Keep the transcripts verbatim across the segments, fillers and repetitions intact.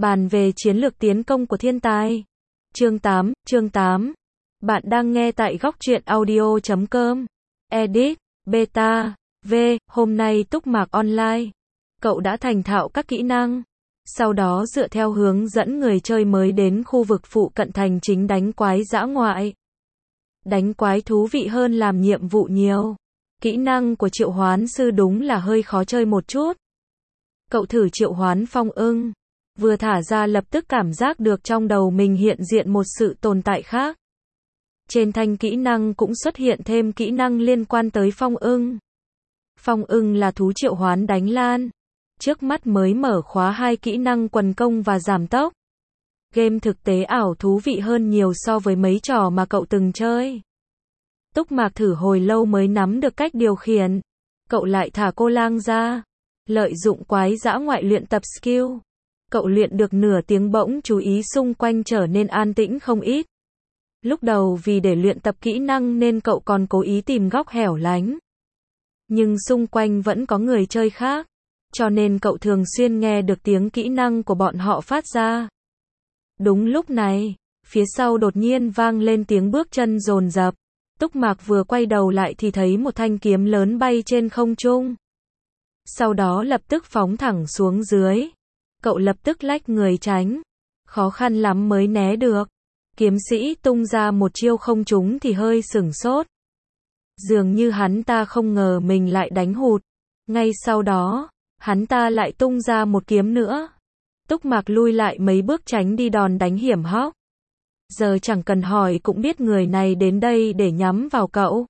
Bàn về chiến lược tiến công của thiên tài. Chương tám, chương tám. Bạn đang nghe tại góc truyện audio chấm com. Edit, Beta, V, hôm nay túc mạc online. Cậu đã thành thạo các kỹ năng. Sau đó dựa theo hướng dẫn người chơi mới đến khu vực phụ cận thành chính đánh quái dã ngoại. Đánh quái thú vị hơn làm nhiệm vụ nhiều. Kỹ năng của triệu hoán sư đúng là hơi khó chơi một chút. Cậu thử triệu hoán phong ưng. Vừa thả ra lập tức cảm giác được trong đầu mình hiện diện một sự tồn tại khác. Trên thanh kỹ năng cũng xuất hiện thêm kỹ năng liên quan tới phong ưng. Phong ưng là thú triệu hoán đánh lan. Trước mắt mới mở khóa hai kỹ năng quần công và giảm tốc. Game thực tế ảo thú vị hơn nhiều so với mấy trò mà cậu từng chơi. Túc Mạc thử hồi lâu mới nắm được cách điều khiển. Cậu lại thả cô lang ra. Lợi dụng quái dã ngoại luyện tập skill. Cậu luyện được nửa tiếng bỗng chú ý xung quanh trở nên an tĩnh không ít. Lúc đầu vì để luyện tập kỹ năng nên cậu còn cố ý tìm góc hẻo lánh. Nhưng xung quanh vẫn có người chơi khác. Cho nên cậu thường xuyên nghe được tiếng kỹ năng của bọn họ phát ra. Đúng lúc này, phía sau đột nhiên vang lên tiếng bước chân dồn dập. Túc Mạc vừa quay đầu lại thì thấy một thanh kiếm lớn bay trên không trung. Sau đó lập tức phóng thẳng xuống dưới. Cậu lập tức lách người tránh. Khó khăn lắm mới né được. Kiếm sĩ tung ra một chiêu không trúng thì hơi sửng sốt. Dường như hắn ta không ngờ mình lại đánh hụt. Ngay sau đó, hắn ta lại tung ra một kiếm nữa. Túc Mạc lui lại mấy bước tránh đi đòn đánh hiểm hóc. Giờ chẳng cần hỏi cũng biết người này đến đây để nhắm vào cậu.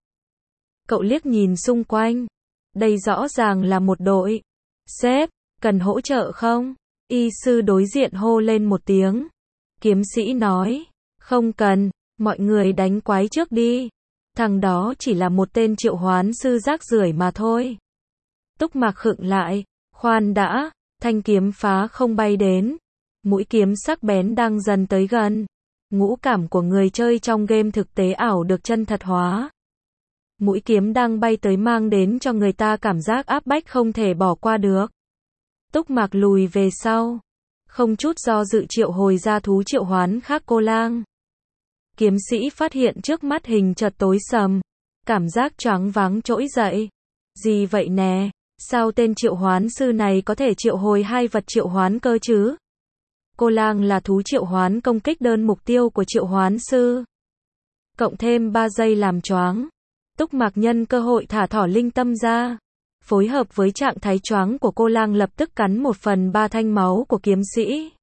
Cậu liếc nhìn xung quanh. Đây rõ ràng là một đội. Sếp, cần hỗ trợ không? Y sư đối diện hô lên một tiếng. Kiếm sĩ nói, không cần, mọi người đánh quái trước đi. Thằng đó chỉ là một tên triệu hoán sư rác rưởi mà thôi. Túc Mạc khựng lại, khoan đã, thanh kiếm phá không bay đến. Mũi kiếm sắc bén đang dần tới gần. Ngũ cảm của người chơi trong game thực tế ảo được chân thật hóa. Mũi kiếm đang bay tới mang đến cho người ta cảm giác áp bách không thể bỏ qua được. Túc Mạc lùi về sau. Không chút do dự triệu hồi ra thú triệu hoán khác cô lang. Kiếm sĩ phát hiện trước mắt hình chợt tối sầm. Cảm giác choáng váng trỗi dậy. Gì vậy nè? Sao tên triệu hoán sư này có thể triệu hồi hai vật triệu hoán cơ chứ? Cô lang là thú triệu hoán công kích đơn mục tiêu của triệu hoán sư. Cộng thêm ba giây làm choáng. Túc Mạc nhân cơ hội thả thỏ linh tâm ra. Phối hợp với trạng thái choáng của cô lang lập tức cắn một phần ba thanh máu của kiếm sĩ.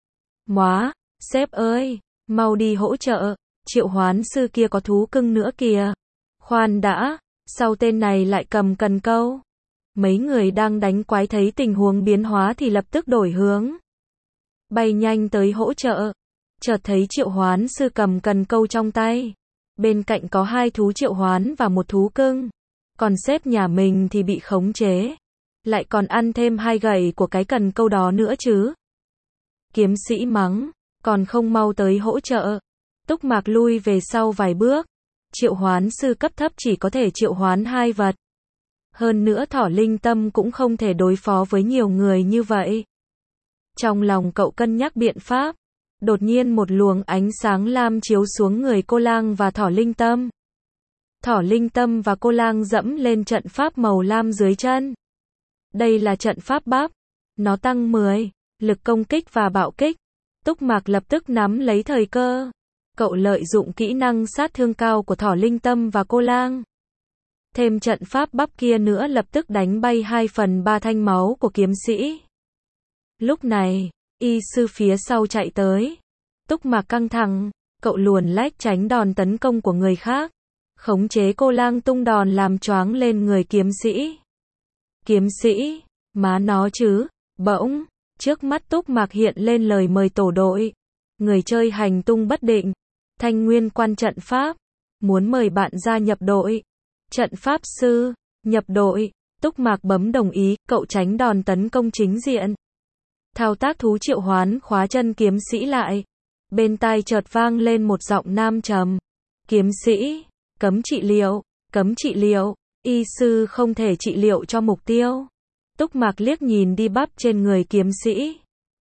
Móa, sếp ơi, mau đi hỗ trợ, triệu hoán sư kia có thú cưng nữa kìa. Khoan đã, sao tên này lại cầm cần câu? Mấy người đang đánh quái thấy tình huống biến hóa thì lập tức đổi hướng. Bay nhanh tới hỗ trợ. Chợt thấy triệu hoán sư cầm cần câu trong tay. Bên cạnh có hai thú triệu hoán và một thú cưng. Còn sếp nhà mình thì bị khống chế. Lại còn ăn thêm hai gậy của cái cần câu đó nữa chứ. Kiếm sĩ mắng. Còn không mau tới hỗ trợ. Túc Mạc lui về sau vài bước. Triệu hoán sư cấp thấp chỉ có thể triệu hoán hai vật. Hơn nữa thỏ linh tâm cũng không thể đối phó với nhiều người như vậy. Trong lòng cậu cân nhắc biện pháp. Đột nhiên một luồng ánh sáng lam chiếu xuống người cô lang và thỏ linh tâm. Thỏ linh tâm và cô lang dẫm lên trận pháp màu lam dưới chân. Đây là trận pháp bắp. Nó tăng mười, lực công kích và bạo kích. Túc Mạc lập tức nắm lấy thời cơ. Cậu lợi dụng kỹ năng sát thương cao của thỏ linh tâm và cô lang. Thêm trận pháp bắp kia nữa lập tức đánh bay hai phần ba thanh máu của kiếm sĩ. Lúc này, y sư phía sau chạy tới. Túc Mạc căng thẳng, cậu luồn lách tránh đòn tấn công của người khác. Khống chế cô lang tung đòn làm choáng lên người kiếm sĩ. Kiếm sĩ, má nó chứ, bỗng, trước mắt Túc Mạc hiện lên lời mời tổ đội. Người chơi hành tung bất định. Thanh nguyên quan trận pháp. Muốn mời bạn gia nhập đội. Trận pháp sư, nhập đội. Túc Mạc bấm đồng ý, cậu tránh đòn tấn công chính diện. Thao tác thú triệu hoán khóa chân kiếm sĩ lại. Bên tai chợt vang lên một giọng nam trầm. Kiếm sĩ, cấm trị liệu, cấm trị liệu, y sư không thể trị liệu cho mục tiêu. Túc Mạc liếc nhìn đi bắp trên người kiếm sĩ.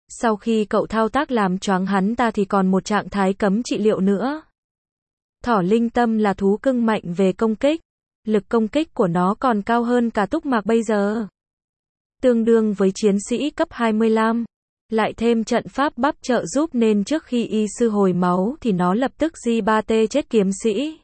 Sau khi cậu thao tác làm choáng hắn ta thì còn một trạng thái cấm trị liệu nữa. Thỏ linh tâm là thú cưng mạnh về công kích. Lực công kích của nó còn cao hơn cả Túc Mạc bây giờ. Tương đương với chiến sĩ cấp hai mươi lăm. Lại thêm trận pháp bắp trợ giúp nên trước khi y sư hồi máu thì nó lập tức gi ba tê chết kiếm sĩ.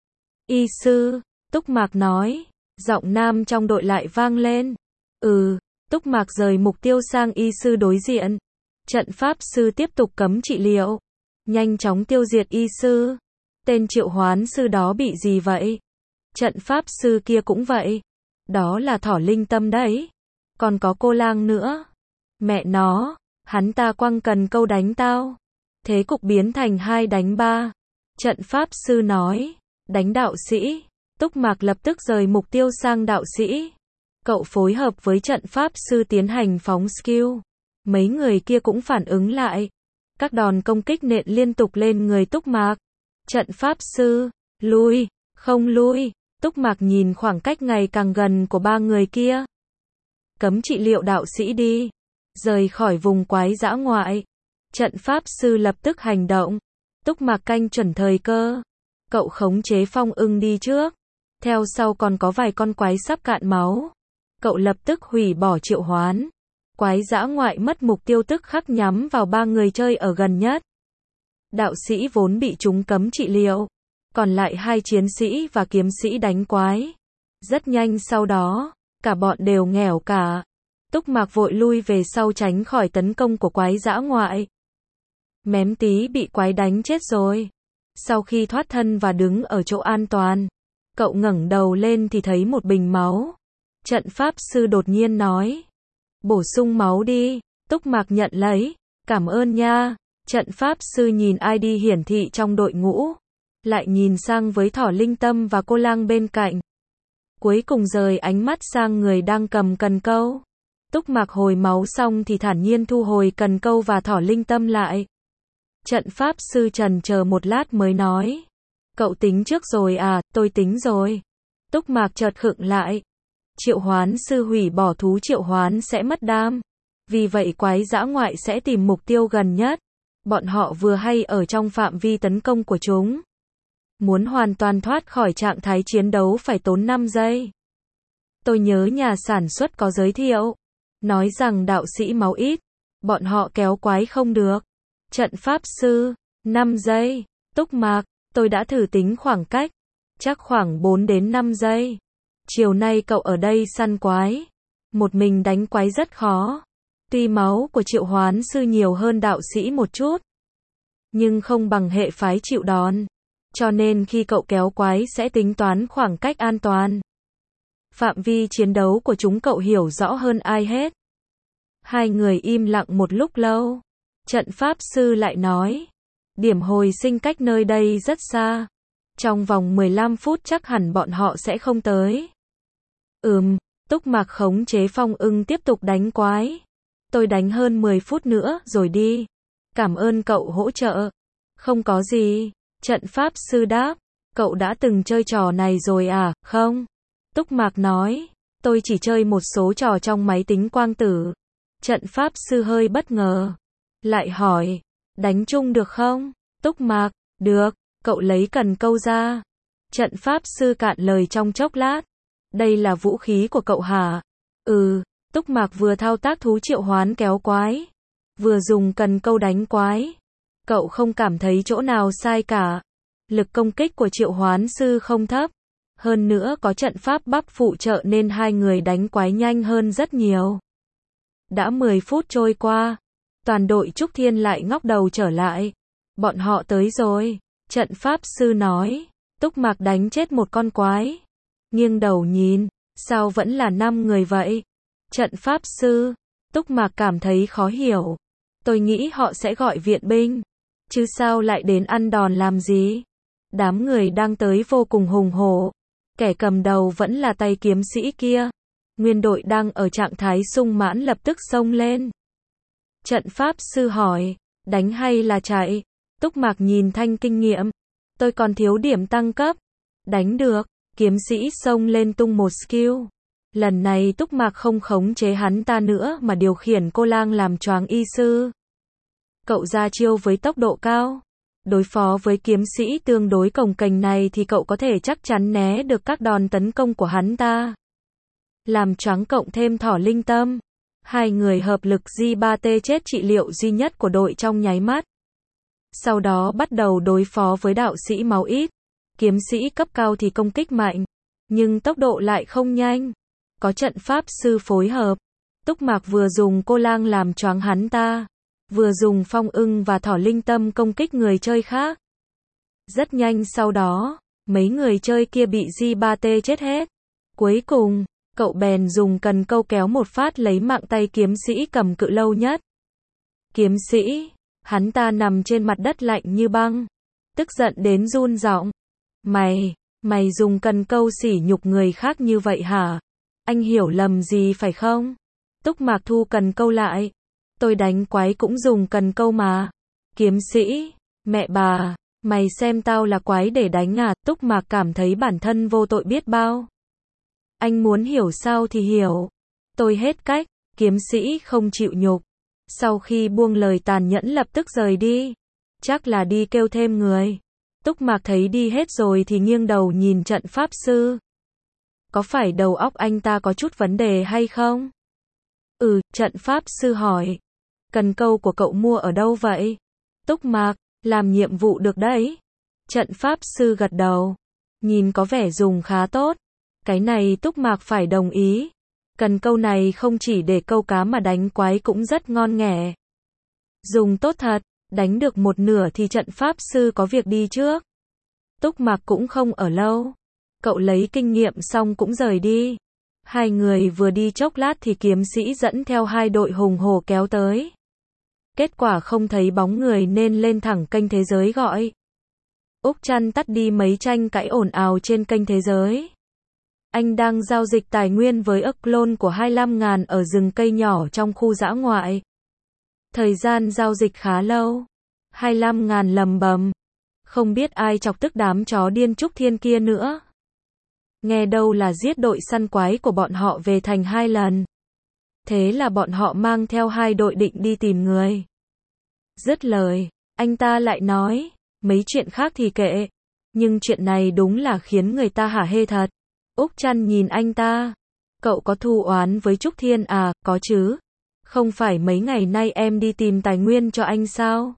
Y sư, Túc Mạc nói. Giọng nam trong đội lại vang lên. Ừ, Túc Mạc rời mục tiêu sang y sư đối diện. Trận pháp sư tiếp tục cấm trị liệu. Nhanh chóng tiêu diệt y sư. Tên triệu hoán sư đó bị gì vậy? Trận pháp sư kia cũng vậy. Đó là thỏ linh tâm đấy. Còn có cô lang nữa. Mẹ nó, hắn ta quăng cần câu đánh tao. Thế cục biến thành hai đánh ba. Trận pháp sư nói. Đánh đạo sĩ. Túc Mạc lập tức rời mục tiêu sang đạo sĩ. Cậu phối hợp với trận pháp sư tiến hành phóng skill. Mấy người kia cũng phản ứng lại. Các đòn công kích nện liên tục lên người Túc Mạc. Trận pháp sư, lui, không lui. Túc Mạc nhìn khoảng cách ngày càng gần của ba người kia. Cấm trị liệu đạo sĩ đi. Rời khỏi vùng quái dã ngoại. Trận pháp sư lập tức hành động. Túc Mạc canh chuẩn thời cơ. Cậu khống chế phong ưng đi trước. Theo sau còn có vài con quái sắp cạn máu. Cậu lập tức hủy bỏ triệu hoán. Quái dã ngoại mất mục tiêu tức khắc nhắm vào ba người chơi ở gần nhất. Đạo sĩ vốn bị chúng cấm trị liệu. Còn lại hai chiến sĩ và kiếm sĩ đánh quái. Rất nhanh sau đó, cả bọn đều nghèo cả. Túc Mạc vội lui về sau tránh khỏi tấn công của quái dã ngoại. Mém tí bị quái đánh chết rồi. Sau khi thoát thân và đứng ở chỗ an toàn, cậu ngẩng đầu lên thì thấy một bình máu. Trận pháp sư đột nhiên nói. Bổ sung máu đi. Túc Mạc nhận lấy. Cảm ơn nha. Trận pháp sư nhìn i đê hiển thị trong đội ngũ. Lại nhìn sang với thỏ linh tâm và cô lang bên cạnh. Cuối cùng rời ánh mắt sang người đang cầm cần câu. Túc Mạc hồi máu xong thì thản nhiên thu hồi cần câu và thỏ linh tâm lại. Trận pháp sư trần chờ một lát mới nói. Cậu tính trước rồi à? Tôi tính rồi. Túc Mạc chợt khựng lại. Triệu hoán sư hủy bỏ thú triệu hoán sẽ mất đam. Vì vậy quái dã ngoại sẽ tìm mục tiêu gần nhất. Bọn họ vừa hay ở trong phạm vi tấn công của chúng. Muốn hoàn toàn thoát khỏi trạng thái chiến đấu phải tốn năm giây. Tôi nhớ nhà sản xuất có giới thiệu. Nói rằng đạo sĩ máu ít. Bọn họ kéo quái không được. Trận pháp sư. năm giây. Túc Mạc. Tôi đã thử tính khoảng cách. Chắc khoảng bốn đến năm giây. Chiều nay cậu ở đây săn quái. Một mình đánh quái rất khó. Tuy máu của triệu hoán sư nhiều hơn đạo sĩ một chút. Nhưng không bằng hệ phái chịu đòn. Cho nên khi cậu kéo quái sẽ tính toán khoảng cách an toàn. Phạm vi chiến đấu của chúng cậu hiểu rõ hơn ai hết. Hai người im lặng một lúc lâu. Trận pháp sư lại nói. Điểm hồi sinh cách nơi đây rất xa. Trong vòng mười lăm phút chắc hẳn bọn họ sẽ không tới. Ừm, Túc Mạc khống chế phong ưng tiếp tục đánh quái. Tôi đánh hơn mười phút nữa rồi đi. Cảm ơn cậu hỗ trợ. Không có gì. Trận pháp sư đáp. Cậu đã từng chơi trò này rồi à? Không. Túc Mạc nói. Tôi chỉ chơi một số trò trong máy tính quang tử. Trận pháp sư hơi bất ngờ. Lại hỏi. Đánh chung được không? Túc Mạc. Được. Cậu lấy cần câu ra. Trận pháp sư cạn lời trong chốc lát. Đây là vũ khí của cậu hả? Ừ. Túc Mạc vừa thao tác thú triệu hoán kéo quái. Vừa dùng cần câu đánh quái. Cậu không cảm thấy chỗ nào sai cả. Lực công kích của triệu hoán sư không thấp. Hơn nữa có trận pháp bắp phụ trợ nên hai người đánh quái nhanh hơn rất nhiều. Đã mười phút trôi qua. Toàn đội Trúc Thiên lại ngóc đầu trở lại. Bọn họ tới rồi. Trận pháp sư nói. Túc Mạc đánh chết một con quái. Nghiêng đầu nhìn. Sao vẫn là năm người vậy? Trận pháp sư. Túc Mạc cảm thấy khó hiểu. Tôi nghĩ họ sẽ gọi viện binh. Chứ sao lại đến ăn đòn làm gì? Đám người đang tới vô cùng hùng hổ. Kẻ cầm đầu vẫn là tay kiếm sĩ kia. Nguyên đội đang ở trạng thái sung mãn lập tức xông lên. Trận pháp sư hỏi. Đánh hay là chạy? Túc Mạc nhìn thanh kinh nghiệm. Tôi còn thiếu điểm tăng cấp. Đánh được. Kiếm sĩ xông lên tung một skill. Lần này Túc Mạc không khống chế hắn ta nữa mà điều khiển cô lang làm choáng y sư. Cậu ra chiêu với tốc độ cao. Đối phó với kiếm sĩ tương đối cồng kềnh này thì cậu có thể chắc chắn né được các đòn tấn công của hắn ta. Làm choáng cộng thêm thỏ linh tâm. Hai người hợp lực gi ba tê chết trị liệu duy nhất của đội trong nháy mắt. Sau đó bắt đầu đối phó với đạo sĩ máu ít. Kiếm sĩ cấp cao thì công kích mạnh, nhưng tốc độ lại không nhanh. Có trận pháp sư phối hợp. Túc Mạc vừa dùng cô lang làm choáng hắn ta, vừa dùng phong ưng và thỏ linh tâm công kích người chơi khác. Rất nhanh sau đó, mấy người chơi kia bị gi ba tê chết hết. Cuối cùng, cậu bèn dùng cần câu kéo một phát lấy mạng tay kiếm sĩ cầm cự lâu nhất. Kiếm sĩ, hắn ta nằm trên mặt đất lạnh như băng, tức giận đến run giọng. Mày, mày dùng cần câu sỉ nhục người khác như vậy hả? Anh hiểu lầm gì phải không? Túc Mạc thu cần câu lại. Tôi đánh quái cũng dùng cần câu mà. Kiếm sĩ, mẹ bà, mày xem tao là quái để đánh à? Túc Mạc cảm thấy bản thân vô tội biết bao. Anh muốn hiểu sao thì hiểu. Tôi hết cách. Kiếm sĩ không chịu nhục. Sau khi buông lời tàn nhẫn lập tức rời đi. Chắc là đi kêu thêm người. Túc Mạc thấy đi hết rồi thì nghiêng đầu nhìn trận pháp sư. Có phải đầu óc anh ta có chút vấn đề hay không? Ừ, trận pháp sư hỏi. Cần câu của cậu mua ở đâu vậy? Túc Mạc, làm nhiệm vụ được đấy. Trận pháp sư gật đầu. Nhìn có vẻ dùng khá tốt. Cái này Túc Mạc phải đồng ý. Cần câu này không chỉ để câu cá mà đánh quái cũng rất ngon nghẻ. Dùng tốt thật, đánh được một nửa thì trận pháp sư có việc đi trước. Túc Mạc cũng không ở lâu. Cậu lấy kinh nghiệm xong cũng rời đi. Hai người vừa đi chốc lát thì kiếm sĩ dẫn theo hai đội hùng hổ kéo tới. Kết quả không thấy bóng người nên lên thẳng kênh thế giới gọi. Úc Trăn tắt đi mấy tranh cãi ồn ào trên kênh thế giới. Anh đang giao dịch tài nguyên với ức clone của hai mươi lăm ngàn ở rừng cây nhỏ trong khu dã ngoại. Thời gian giao dịch khá lâu. hai mươi lăm ngàn lầm bầm. Không biết ai chọc tức đám chó điên Trúc Thiên kia nữa. Nghe đâu là giết đội săn quái của bọn họ về thành hai lần. Thế là bọn họ mang theo hai đội định đi tìm người. Dứt lời, anh ta lại nói, mấy chuyện khác thì kệ. Nhưng chuyện này đúng là khiến người ta hả hê thật. Úc Trăn nhìn anh ta. Cậu có thù oán với Trúc Thiên à? Có chứ. Không phải mấy ngày nay em đi tìm tài nguyên cho anh sao?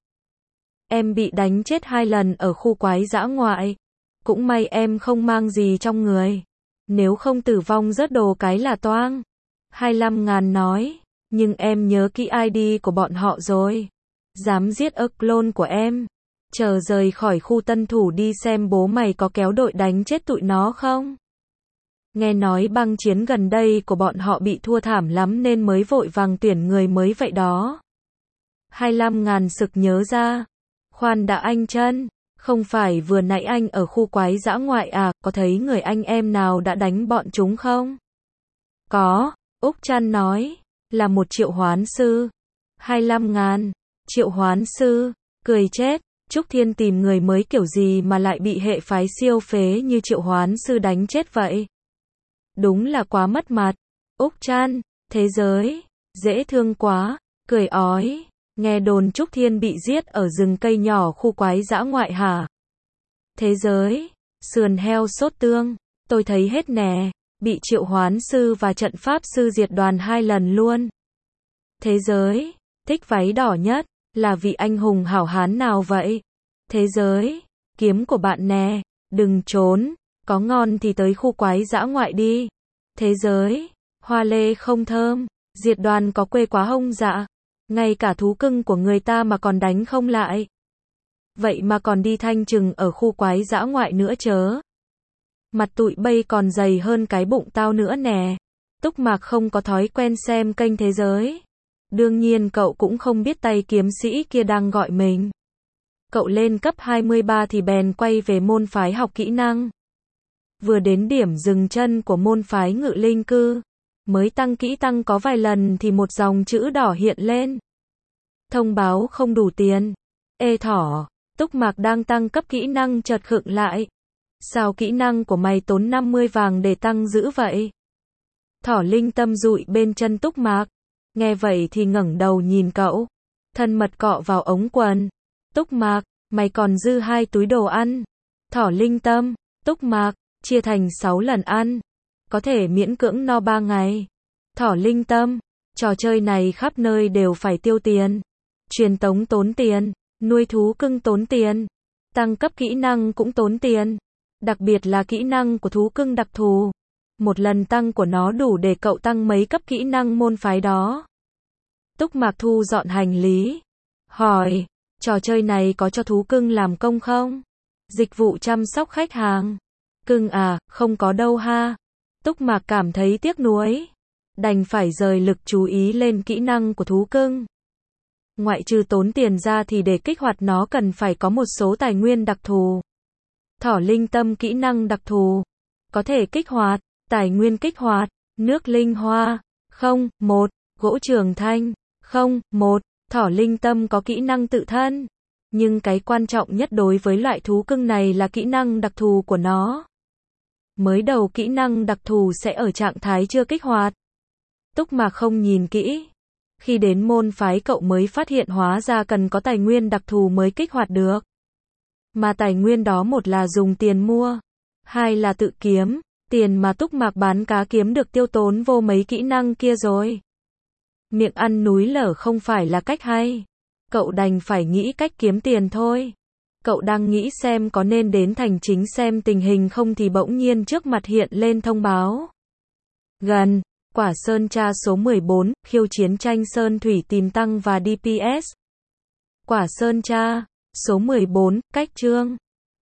Em bị đánh chết hai lần ở khu quái dã ngoại. Cũng may em không mang gì trong người. Nếu không tử vong rớt đồ cái là toang. hai mươi lăm ngàn nói. Nhưng em nhớ kỹ i đê của bọn họ rồi. Dám giết ức clone của em. Chờ rời khỏi khu tân thủ đi xem bố mày có kéo đội đánh chết tụi nó không? Nghe nói băng chiến gần đây của bọn họ bị thua thảm lắm nên mới vội vàng tuyển người mới vậy đó. hai mươi lăm ngàn sực nhớ ra. Khoan đã anh Trân. Không phải vừa nãy anh ở khu quái dã ngoại à, có thấy người anh em nào đã đánh bọn chúng không? Có, Úc Trăn nói, là một triệu hoán sư. hai mươi lăm ngàn, triệu hoán sư, cười chết, Trúc Thiên tìm người mới kiểu gì mà lại bị hệ phái siêu phế như triệu hoán sư đánh chết vậy? Đúng là quá mất mặt. Úc Trăn, thế giới, dễ thương quá, cười ói. Nghe đồn Trúc Thiên bị giết ở rừng cây nhỏ khu quái dã ngoại hả? Thế giới, sườn heo sốt tương, tôi thấy hết nè, bị triệu hoán sư và trận pháp sư diệt đoàn hai lần luôn. Thế giới, thích váy đỏ nhất, là vị anh hùng hảo hán nào vậy? Thế giới, kiếm của bạn nè, đừng trốn, có ngon thì tới khu quái dã ngoại đi. Thế giới, hoa lê không thơm, diệt đoàn có quê quá hông dạ? Ngay cả thú cưng của người ta mà còn đánh không lại. Vậy mà còn đi thanh trừng ở khu quái dã ngoại nữa chớ. Mặt tụi bây còn dày hơn cái bụng tao nữa nè. Túc Mạc không có thói quen xem kênh thế giới. Đương nhiên cậu cũng không biết tay kiếm sĩ kia đang gọi mình. Cậu lên cấp hai mươi ba thì bèn quay về môn phái học kỹ năng. Vừa đến điểm dừng chân của môn phái ngự linh cư. Mới tăng kỹ tăng có vài lần thì một dòng chữ đỏ hiện lên. Thông báo không đủ tiền. Ê thỏ, Túc Mạc đang tăng cấp kỹ năng chợt khựng lại. Sao kỹ năng của mày tốn năm mươi vàng để tăng dữ vậy? Thỏ Linh Tâm dụi bên chân Túc Mạc. Nghe vậy thì ngẩng đầu nhìn cậu. Thân mật cọ vào ống quần. Túc Mạc, mày còn dư hai túi đồ ăn. Thỏ Linh Tâm, Túc Mạc, chia thành sáu lần ăn. Có thể miễn cưỡng no ba ngày. Thỏ Linh Tâm, trò chơi này khắp nơi đều phải tiêu tiền. Truyền tống tốn tiền, nuôi thú cưng tốn tiền, tăng cấp kỹ năng cũng tốn tiền. Đặc biệt là kỹ năng của thú cưng đặc thù. Một lần tăng của nó đủ để cậu tăng mấy cấp kỹ năng môn phái đó. Túc Mạc thu dọn hành lý. Hỏi, trò chơi này có cho thú cưng làm công không? Dịch vụ chăm sóc khách hàng. Cưng à, không có đâu ha. Túc Mạc cảm thấy tiếc nuối. Đành phải rời lực chú ý lên kỹ năng của thú cưng. Ngoại trừ tốn tiền ra thì để kích hoạt nó cần phải có một số tài nguyên đặc thù. Thỏ Linh Tâm kỹ năng đặc thù. Có thể kích hoạt, tài nguyên kích hoạt, nước linh hoa, không, một, gỗ trường thanh, không, một, Thỏ Linh Tâm có kỹ năng tự thân. Nhưng cái quan trọng nhất đối với loại thú cưng này là kỹ năng đặc thù của nó. Mới đầu kỹ năng đặc thù sẽ ở trạng thái chưa kích hoạt. Túc Mạc không nhìn kỹ. Khi đến môn phái cậu mới phát hiện hóa ra cần có tài nguyên đặc thù mới kích hoạt được. Mà tài nguyên đó một là dùng tiền mua, hai là tự kiếm. Tiền mà Túc Mạc bán cá kiếm được tiêu tốn vô mấy kỹ năng kia rồi. Miệng ăn núi lở không phải là cách hay. Cậu đành phải nghĩ cách kiếm tiền thôi. Cậu đang nghĩ xem có nên đến thành chính xem tình hình không thì bỗng nhiên trước mặt hiện lên thông báo. Gần, Quả Sơn Tra số mười bốn, khiêu chiến tranh Sơn Thủy tìm tăng và đê pê ét. Quả Sơn Tra, số mười bốn, cách chương.